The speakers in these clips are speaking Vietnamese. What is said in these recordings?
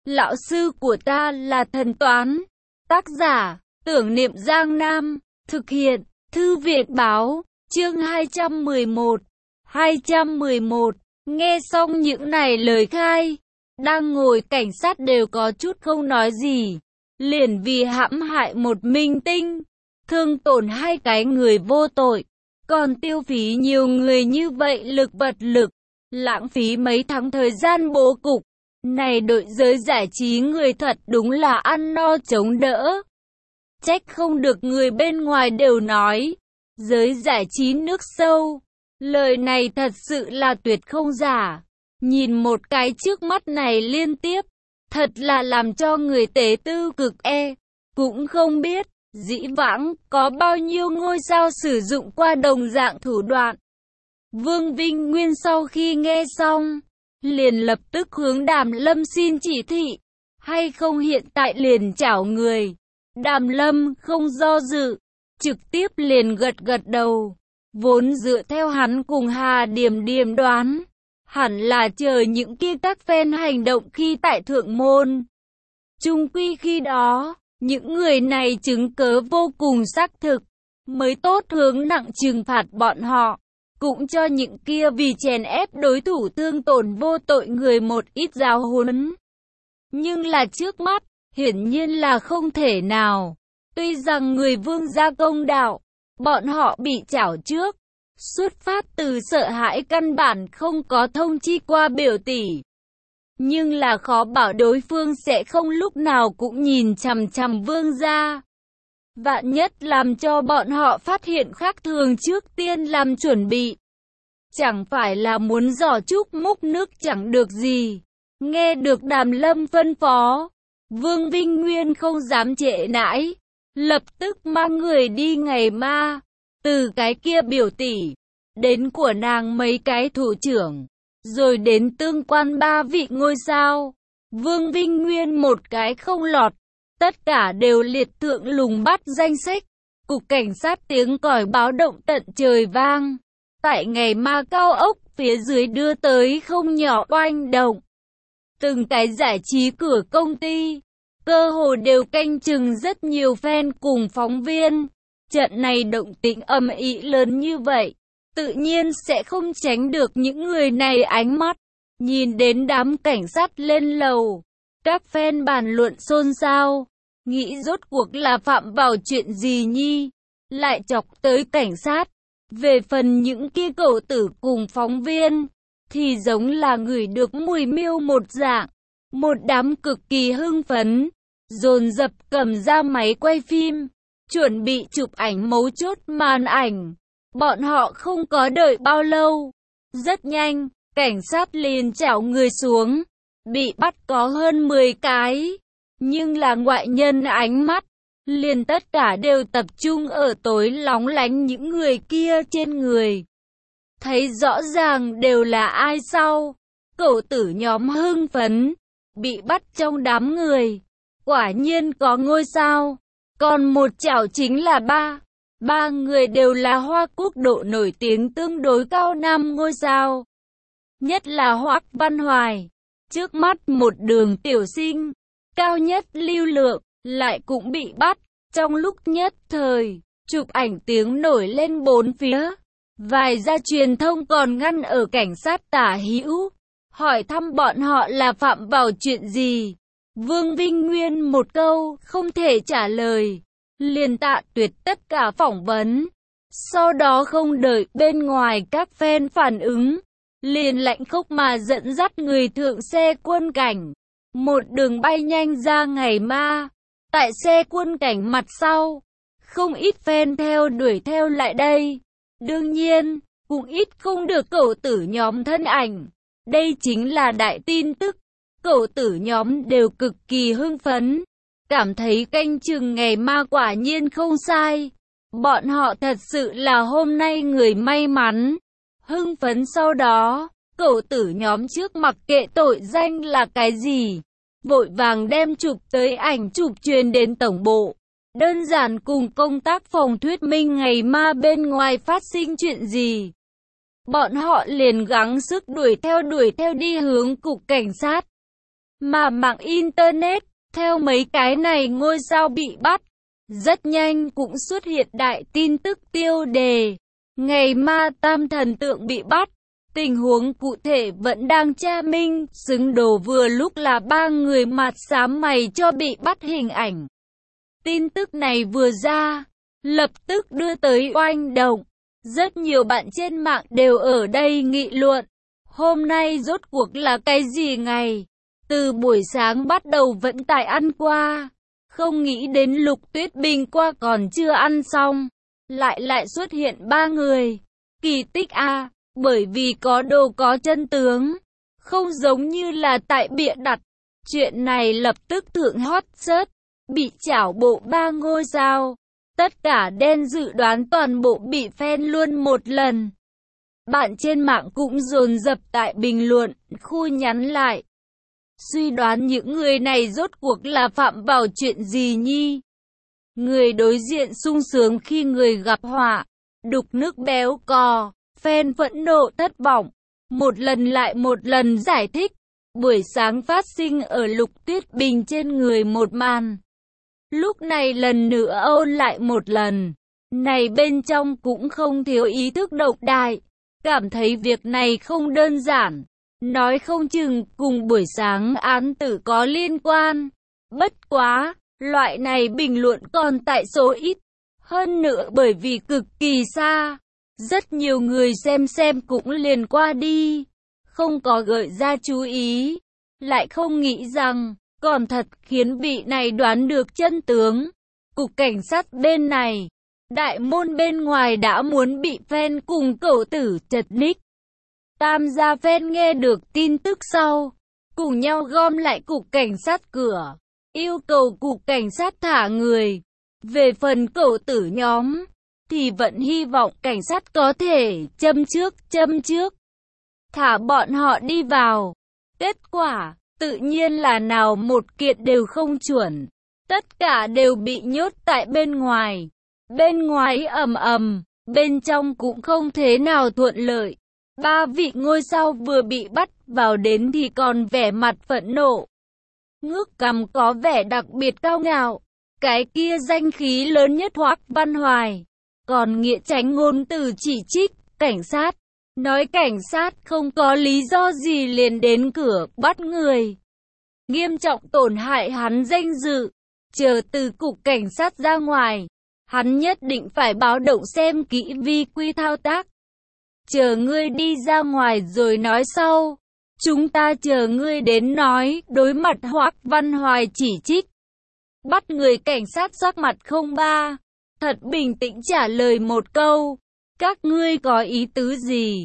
Lão sư của ta là thần toán. Tác giả, Tưởng Niệm Giang Nam. Thực hiện, Thư viện báo, chương 211. 211. Nghe xong những này lời khai, đang ngồi cảnh sát đều có chút không nói gì. Liền vì hãm hại một minh tinh, thương tổn hai cái người vô tội, còn tiêu phí nhiều người như vậy vật lực, lãng phí mấy tháng thời gian bố cục. Này đội giới giải trí người thật đúng là ăn no chống đỡ. Trách không được người bên ngoài đều nói, giới giải trí nước sâu. Lời này thật sự là tuyệt không giả. Nhìn một cái trước mắt này liên tiếp, thật là làm cho người tế tư cực cũng không biết, dĩ vãng có bao nhiêu ngôi sao sử dụng qua đồng dạng thủ đoạn. Vương Vinh Nguyên sau khi nghe xong, liền lập tức hướng Đàm Lâm xin chỉ thị, hay không hiện tại liền chảo người. Đàm Lâm không do dự, trực tiếp liền gật đầu. Vốn dựa theo hắn cùng Hà Điểm Điểm đoán, hẳn là chờ những kia các fan hành động khi tại Thượng Môn. Chung quy khi đó, những người này chứng cớ vô cùng xác thực, mới tốt hướng nặng trừng phạt bọn họ. Cũng cho những kia vì chèn ép đối thủ thương tổn vô tội người một ít giáo huấn. Nhưng là trước mắt, hiển nhiên là không thể nào. Tuy rằng người Vương gia công đạo, bọn họ bị chảo trước, xuất phát từ sợ hãi căn bản không có thông chi qua biểu tỷ. Nhưng là khó bảo đối phương sẽ không lúc nào cũng nhìn chằm chằm Vương gia. Vạn nhất làm cho bọn họ phát hiện khác thường trước tiên làm chuẩn bị. Chẳng phải là muốn giỏ trúc múc nước chẳng được gì. Nghe được Đàm Lâm phân phó, Vương Vinh Nguyên không dám trễ nãi, lập tức mang người đi ngày ma. Từ cái kia biểu tỷ, đến của nàng mấy cái thủ trưởng, rồi đến tương quan 3 vị ngôi sao. Vương Vinh Nguyên một cái không lọt, tất cả đều liệt thượng lùng bắt danh sách. Cục cảnh sát tiếng còi báo động tận trời vang. Tại ngày ma cao ốc phía dưới đưa tới không nhỏ oanh động. Từng cái giải trí cửa công ty, cơ hồ đều canh chừng rất nhiều fan cùng phóng viên. Trận này động tĩnh ầm ĩ lớn như vậy, tự nhiên sẽ không tránh được những người này ánh mắt. Nhìn đến đám cảnh sát lên lầu, các fan bàn luận xôn xao, nghĩ rốt cuộc là phạm vào chuyện gì nhi, lại chọc tới cảnh sát. Về phần những kia cậu tử cùng phóng viên, thì giống là ngửi được mùi miêu một dạng. Một đám cực kỳ hưng phấn, dồn dập cầm ra máy quay phim, chuẩn bị chụp ảnh mấu chốt màn ảnh. Bọn họ không có đợi bao lâu. Rất nhanh, cảnh sát liền chảo người xuống, bị bắt có hơn 10 cái. Nhưng là ngoại nhân ánh mắt, liền tất cả đều tập trung ở tối lóng lánh những người kia trên người. Thấy rõ ràng đều là ai sau. Cậu tử nhóm hưng phấn, bị bắt trong đám người. Quả nhiên có ngôi sao. Còn một chảo chính là ba người đều là Hoa Quốc độ nổi tiếng tương đối cao nam ngôi sao. Nhất là Hoắc Văn Hoài. Trước mắt một đường tiểu sinh, cao nhất lưu lượng, lại cũng bị bắt. Trong lúc nhất thời, chụp ảnh tiếng nổi lên bốn phía. Vài gia truyền thông còn ngăn ở cảnh sát tả hữu, hỏi thăm bọn họ là phạm vào chuyện gì. Vương Vinh Nguyên một câu không thể trả lời, liền tạ tuyệt tất cả phỏng vấn. Sau đó không đợi bên ngoài các fan phản ứng, liền lạnh khốc mà dẫn dắt người thượng xe quân cảnh, một đường bay nhanh ra ngày ma. Tại xe quân cảnh mặt sau, không ít fan theo đuổi theo lại đây. Đương nhiên, cũng ít không được cậu tử nhóm thân ảnh. Đây chính là đại tin tức. Cậu tử nhóm đều cực kỳ hưng phấn, cảm thấy canh chừng ngày ma quả nhiên không sai. Bọn họ thật sự là hôm nay người may mắn. Hưng phấn sau đó, cậu tử nhóm trước mặc kệ tội danh là cái gì, vội vàng đem chụp tới ảnh chụp truyền đến tổng bộ. Đơn giản cùng công tác phòng thuyết minh ngày ma bên ngoài phát sinh chuyện gì. Bọn họ liền gắng sức đuổi theo đi hướng cục cảnh sát. Mà mạng Internet, theo mấy cái này ngôi sao bị bắt, rất nhanh cũng xuất hiện đại tin tức tiêu đề. Ngày ma tam thần tượng bị bắt. Tình huống cụ thể vẫn đang tra minh, xứng đồ vừa lúc là 3 người mặt xám mày cho bị bắt hình ảnh. Tin tức này vừa ra, lập tức đưa tới oanh động. Rất nhiều bạn trên mạng đều ở đây nghị luận. Hôm nay rốt cuộc là cái gì ngày? Từ buổi sáng bắt đầu vẫn tại ăn qua. Không nghĩ đến Lục Tuyết Bình qua còn chưa ăn xong. Lại xuất hiện 3 người. Kỳ tích a, bởi vì có đồ có chân tướng. Không giống như là tại bịa đặt. Chuyện này lập tức thượng hot search. Bị chảo bộ 3 ngôi sao. Tất cả đen dự đoán toàn bộ bị fan luôn một lần. Bạn trên mạng cũng dồn dập tại bình luận, khu nhắn lại. Suy đoán những người này rốt cuộc là phạm vào chuyện gì nhi? Người đối diện sung sướng khi người gặp họa, đục nước béo cò, fan phẫn nộ thất vọng. Một lần lại một lần giải thích, buổi sáng phát sinh ở Lục Tuyết Bình trên người một màn. Lúc này lần nữa ôn lại một lần, này bên trong cũng không thiếu ý thức độc đại, cảm thấy việc này không đơn giản, nói không chừng cùng buổi sáng án tử có liên quan. Bất quá, loại này bình luận còn tại số ít, hơn nữa bởi vì cực kỳ xa, rất nhiều người xem cũng liền qua đi, không có gợi ra chú ý, lại không nghĩ rằng còn thật khiến vị này đoán được chân tướng. Cục cảnh sát bên này, đại môn bên ngoài đã muốn bị fan cùng cậu tử chật ních. Tam gia fan nghe được tin tức sau, cùng nhau gom lại cục cảnh sát cửa, yêu cầu cục cảnh sát thả người. Về phần cậu tử nhóm, thì vẫn hy vọng cảnh sát có thể châm trước, thả bọn họ đi vào. Kết quả, tự nhiên là nào một kiện đều không chuẩn. Tất cả đều bị nhốt tại bên ngoài. Bên ngoài ầm ầm, bên trong cũng không thế nào thuận lợi. 3 vị ngôi sao vừa bị bắt vào đến thì còn vẻ mặt phẫn nộ. Ngước cằm có vẻ đặc biệt cao ngạo. Cái kia danh khí lớn nhất Hoắc Văn Hoài. Còn nghĩa tránh ngôn từ chỉ trích, cảnh sát. Nói cảnh sát không có lý do gì liền đến cửa bắt người. Nghiêm trọng tổn hại hắn danh dự. Chờ từ cục cảnh sát ra ngoài, hắn nhất định phải báo động xem kỹ vi quy thao tác. Chờ ngươi đi ra ngoài rồi nói sau. Chúng ta chờ ngươi đến nói. Đối mặt Hoắc Văn Hoài chỉ trích, bắt người cảnh sát sắc mặt không ba, thật bình tĩnh trả lời một câu. Các ngươi có ý tứ gì?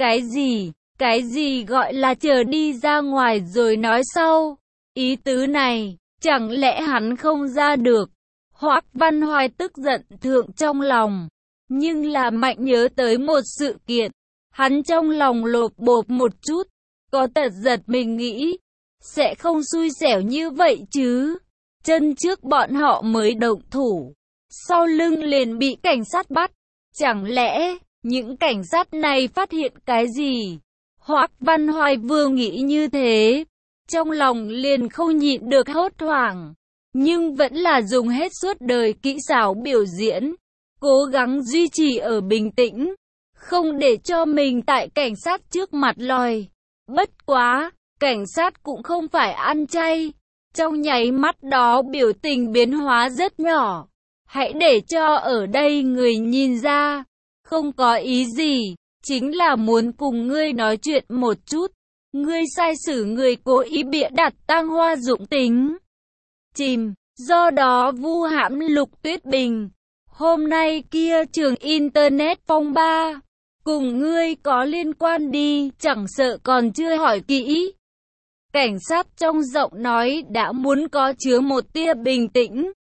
Cái gì gọi là chờ đi ra ngoài rồi nói sau? Ý tứ này, chẳng lẽ hắn không ra được? Hoắc Văn Hoài tức giận thượng trong lòng, nhưng là mạnh nhớ tới một sự kiện. Hắn trong lòng lột bột một chút, có tật giật mình nghĩ, sẽ không xui xẻo như vậy chứ. Chân trước bọn họ mới động thủ, sau lưng liền bị cảnh sát bắt. Chẳng lẽ, những cảnh sát này phát hiện cái gì? Hoắc Văn Hoài vừa nghĩ như thế, trong lòng liền không nhịn được hốt hoảng. Nhưng vẫn là dùng hết suốt đời kỹ xảo biểu diễn, cố gắng duy trì ở bình tĩnh, không để cho mình tại cảnh sát trước mặt lòi. Bất quá, cảnh sát cũng không phải ăn chay. Trong nháy mắt đó biểu tình biến hóa rất nhỏ. Hãy để cho ở đây người nhìn ra. Không có ý gì, chính là muốn cùng ngươi nói chuyện một chút. Ngươi sai xử người cố ý bịa đặt tang hoa dụng tính chìm, do đó vu hãm Lục Tuyết Bình. Hôm nay kia trường Internet phong ba, cùng ngươi có liên quan đi, chẳng sợ còn chưa hỏi kỹ. Cảnh sát trong giọng nói đã muốn có chứa một tia bình tĩnh.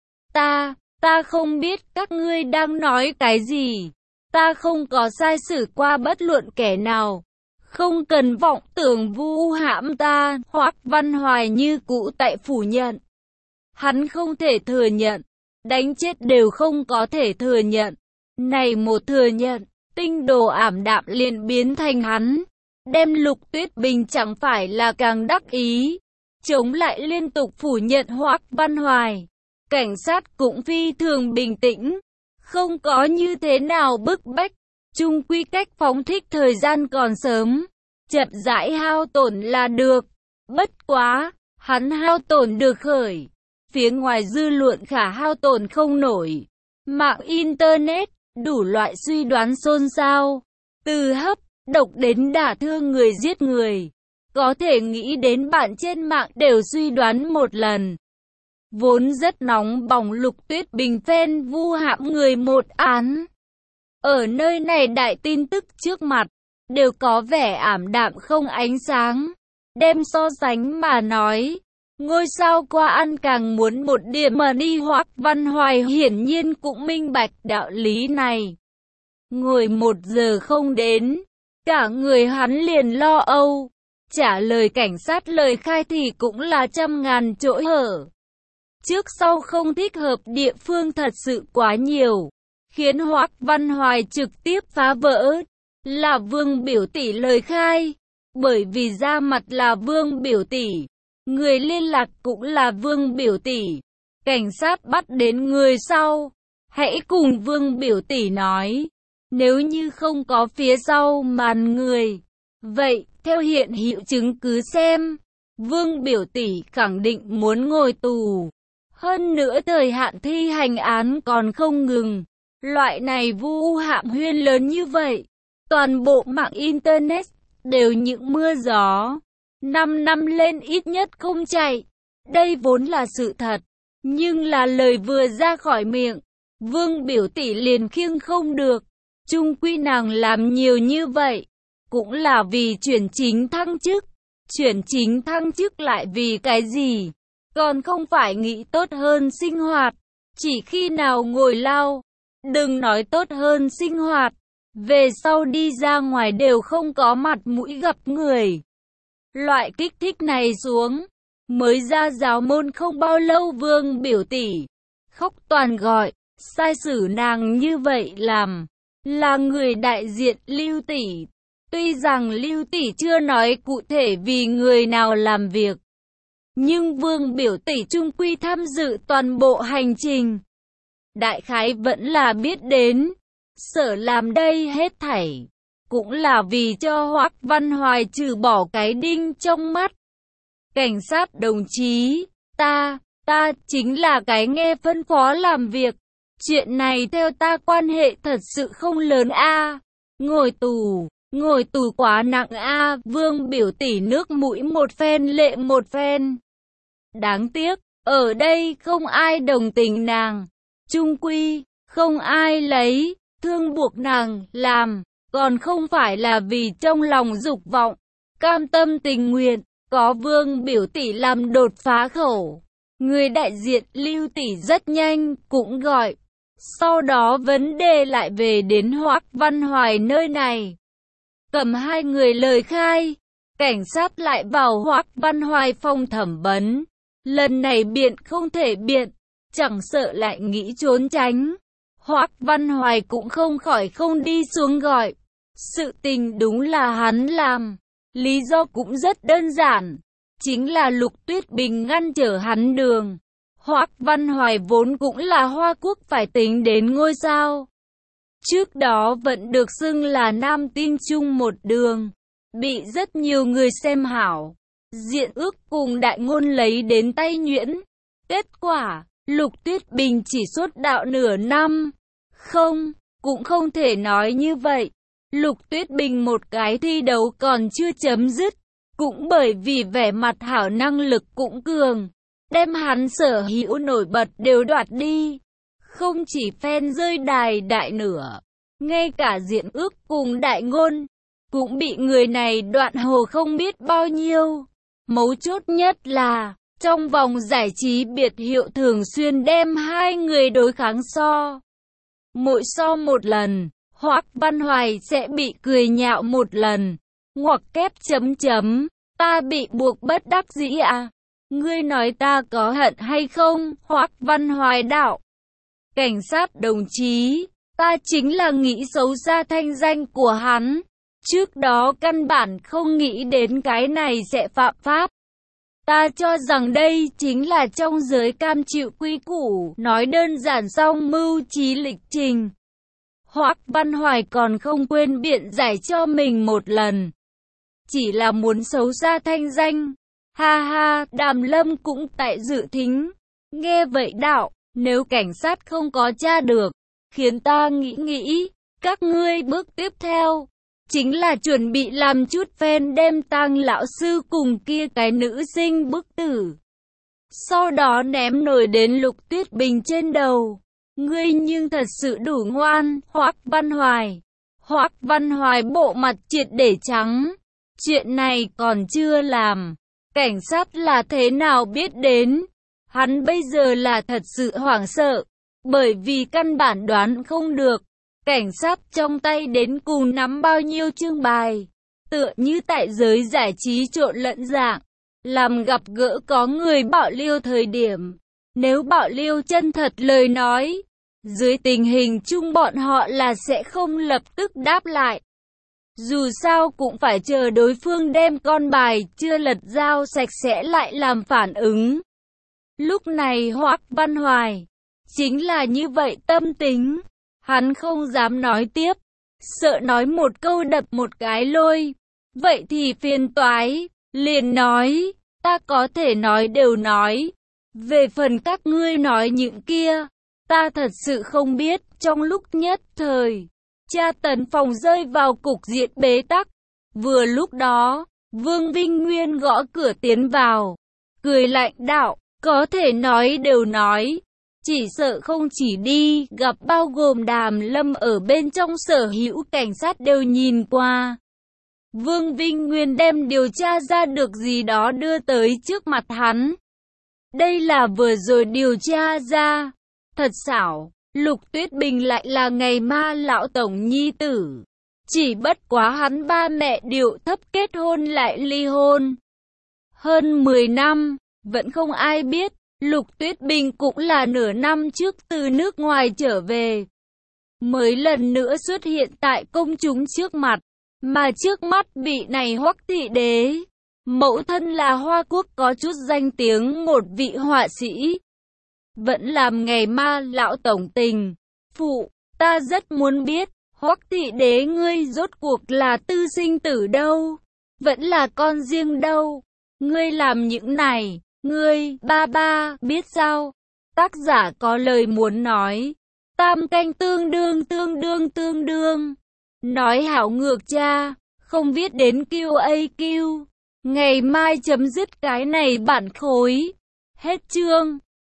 Ta không biết các ngươi đang nói cái gì. Ta không có sai xử qua bất luận kẻ nào. Không cần vọng tưởng vu hãm ta. Hoắc Văn Hoài như cũ tại phủ nhận. Hắn không thể thừa nhận. Đánh chết đều không có thể thừa nhận. Này một thừa nhận, tinh đồ ảm đạm liền biến thành hắn. Đem Lục Tuyết Bình chẳng phải là càng đắc ý. chống lại liên tục phủ nhận Hoắc Văn Hoài. Cảnh sát cũng phi thường bình tĩnh, không có như thế nào bức bách, chung quy cách phóng thích thời gian còn sớm, chậm rãi hao tổn là được. Bất quá, hắn hao tổn được khởi, phía ngoài dư luận khả hao tổn không nổi. Mạng Internet, đủ loại suy đoán xôn xao, từ hấp, độc đến đả thương người giết người. Có thể nghĩ đến bạn trên mạng đều suy đoán một lần. Vốn rất nóng bỏng Lục Tuyết Bình phen vu hãm người một án. Ở nơi này đại tin tức trước mặt, đều có vẻ ảm đạm không ánh sáng. Đem so sánh mà nói, ngôi sao qua ăn càng muốn một điểm mà đi. Hoắc Văn Hoài hiển nhiên cũng minh bạch đạo lý này. Ngồi 1 giờ không đến, cả người hắn liền lo âu. Trả lời cảnh sát lời khai thì cũng là trăm ngàn chỗ hở. Trước sau không thích hợp địa phương thật sự quá nhiều, khiến Hoắc Văn Hoài trực tiếp phá vỡ. Là Vương biểu tỷ lời khai, bởi vì ra mặt là Vương biểu tỷ, người liên lạc cũng là Vương biểu tỷ. Cảnh sát bắt đến người sau, hãy cùng Vương biểu tỷ nói, nếu như không có phía sau màn người, vậy theo hiện hữu chứng cứ xem, Vương biểu tỷ khẳng định muốn ngồi tù. Hơn nữa thời hạn thi hành án còn không ngừng. Loại này vu hãm huyên lớn như vậy, toàn bộ mạng Internet đều những mưa gió. 5 năm lên ít nhất không chạy. Đây vốn là sự thật, nhưng là lời vừa ra khỏi miệng, Vương biểu tỷ liền khiêng không được. Chung quy nàng làm nhiều như vậy, cũng là vì chuyển chính thăng chức. Chuyển chính thăng chức lại vì cái gì? Còn không phải nghĩ tốt hơn sinh hoạt. Chỉ khi nào ngồi lao, đừng nói tốt hơn sinh hoạt, về sau đi ra ngoài đều không có mặt mũi gặp người. Loại kích thích này xuống, mới ra giáo môn không bao lâu Vương biểu tỷ khóc toàn gọi, sai xử nàng như vậy làm, là người đại diện Lưu tỷ. Tuy rằng Lưu tỷ chưa nói cụ thể vì người nào làm việc, nhưng Vương biểu tỷ chung quy tham dự toàn bộ hành trình. Đại khái vẫn là biết đến, sở làm đây hết thảy, cũng là vì cho Hoắc Văn Hoài trừ bỏ cái đinh trong mắt. Cảnh sát đồng chí, ta chính là cái nghe phân phó làm việc. Chuyện này theo ta quan hệ thật sự không lớn a. Ngồi tù quá nặng a. Vương biểu tỷ nước mũi một phen lệ một phen. Đáng tiếc, ở đây không ai đồng tình nàng. Chung quy, không ai lấy thương buộc nàng làm, còn không phải là vì trong lòng dục vọng, cam tâm tình nguyện. Có Vương biểu tỷ làm đột phá khẩu, người đại diện Lưu tỷ rất nhanh cũng gọi. Sau đó vấn đề lại về đến Hoắc Văn Hoài nơi này. Cầm hai người lời khai, cảnh sát lại vào Hoắc Văn Hoài phòng thẩm vấn. Lần này biện không thể biện, chẳng sợ lại nghĩ trốn tránh. Hoắc Văn Hoài cũng không khỏi không đi xuống gọi. Sự tình đúng là hắn làm. Lý do cũng rất đơn giản, chính là Lục Tuyết Bình ngăn trở hắn đường. Hoắc Văn Hoài vốn cũng là Hoa Quốc phải tính đến ngôi sao. Trước đó vẫn được xưng là nam tinh chung một đường, bị rất nhiều người xem hảo. Diện ước cùng đại ngôn lấy đến tay nhuyễn. Kết quả, Lục Tuyết Bình chỉ xuất đạo nửa năm. Không, cũng không thể nói như vậy. Lục Tuyết Bình một cái thi đấu còn chưa chấm dứt, cũng bởi vì vẻ mặt hảo năng lực cũng cường, đem hắn sở hữu nổi bật đều đoạt đi. Không chỉ fan rơi đài đại nửa, ngay cả diện ước cùng đại ngôn, cũng bị người này đoạn hồ không biết bao nhiêu. Mấu chốt nhất là, trong vòng giải trí biệt hiệu thường xuyên đem hai người đối kháng so. Mỗi so một lần, Hoắc Văn Hoài sẽ bị cười nhạo một lần. Ngoặc kép chấm chấm, ta bị buộc bất đắc dĩ à? Ngươi nói ta có hận hay không? Hoắc Văn Hoài đạo. Cảnh sát đồng chí, ta chính là nghĩ xấu xa thanh danh của hắn. Trước đó căn bản không nghĩ đến cái này sẽ phạm pháp. Ta cho rằng đây chính là trong giới cam chịu quy củ, nói đơn giản xong mưu trí lịch trình. Hoắc Văn Hoài còn không quên biện giải cho mình một lần. Chỉ là muốn xấu xa thanh danh. Ha ha, Đàm Lâm cũng tại dự thính. Nghe vậy đạo, nếu cảnh sát không có tra được, khiến ta nghĩ, các ngươi bước tiếp theo chính là chuẩn bị làm chút phen đem tang lão sư cùng kia cái nữ sinh bức tử. Sau đó ném nổi đến Lục Tuyết Bình trên đầu. Ngươi nhưng thật sự đủ ngoan, Hoắc Văn Hoài. Hoắc Văn Hoài bộ mặt triệt để trắng. Chuyện này còn chưa làm. Cảnh sát là thế nào biết đến? Hắn bây giờ là thật sự hoảng sợ. Bởi vì căn bản đoán không được. Cảnh sát trong tay đến cùng nắm bao nhiêu chương bài. Tựa như tại giới giải trí trộn lẫn dạng. Làm gặp gỡ có người bạo liêu thời điểm. Nếu bạo liêu chân thật lời nói, dưới tình hình chung bọn họ là sẽ không lập tức đáp lại. Dù sao cũng phải chờ đối phương đem con bài chưa lật dao sạch sẽ lại làm phản ứng. Lúc này Hoắc Văn Hoài chính là như vậy tâm tính. Hắn không dám nói tiếp, sợ nói một câu đập một cái lôi. Vậy thì phiền toái, liền nói, ta có thể nói đều nói. Về phần các ngươi nói những kia, ta thật sự không biết. Trong lúc nhất thời, tra tấn phòng rơi vào cục diện bế tắc. Vừa lúc đó, Vương Vinh Nguyên gõ cửa tiến vào, cười lạnh đạo, có thể nói đều nói. Chỉ sợ không chỉ đi gặp bao gồm Đàm Lâm ở bên trong sở hữu cảnh sát đều nhìn qua. Vương Vinh Nguyên đem điều tra ra được gì đó đưa tới trước mặt hắn. Đây là vừa rồi điều tra ra. Thật xảo, Lục Tuyết Bình lại là ngày ma lão tổng nhi tử. Chỉ bất quá hắn ba mẹ điệu thấp kết hôn lại ly hôn. Hơn 10 năm, vẫn không ai biết. Lục Tuyết Bình cũng là nửa năm trước từ nước ngoài trở về. Mới lần nữa xuất hiện tại công chúng trước mặt. Mà trước mắt vị này Hoắc thị đế. Mẫu thân là Hoa Quốc có chút danh tiếng một vị họa sĩ. Vẫn làm ngày ma lão tổng tình. Phụ, ta rất muốn biết, Hoắc thị đế ngươi rốt cuộc là tư sinh tử đâu? Vẫn là con riêng đâu? Ngươi làm những này, ngươi, ba, biết sao? Tác giả có lời muốn nói. Tam canh tương đương. Nói hảo ngược cha, không viết đến QAQ. Ngày mai chấm dứt cái này bản khối. Hết chương.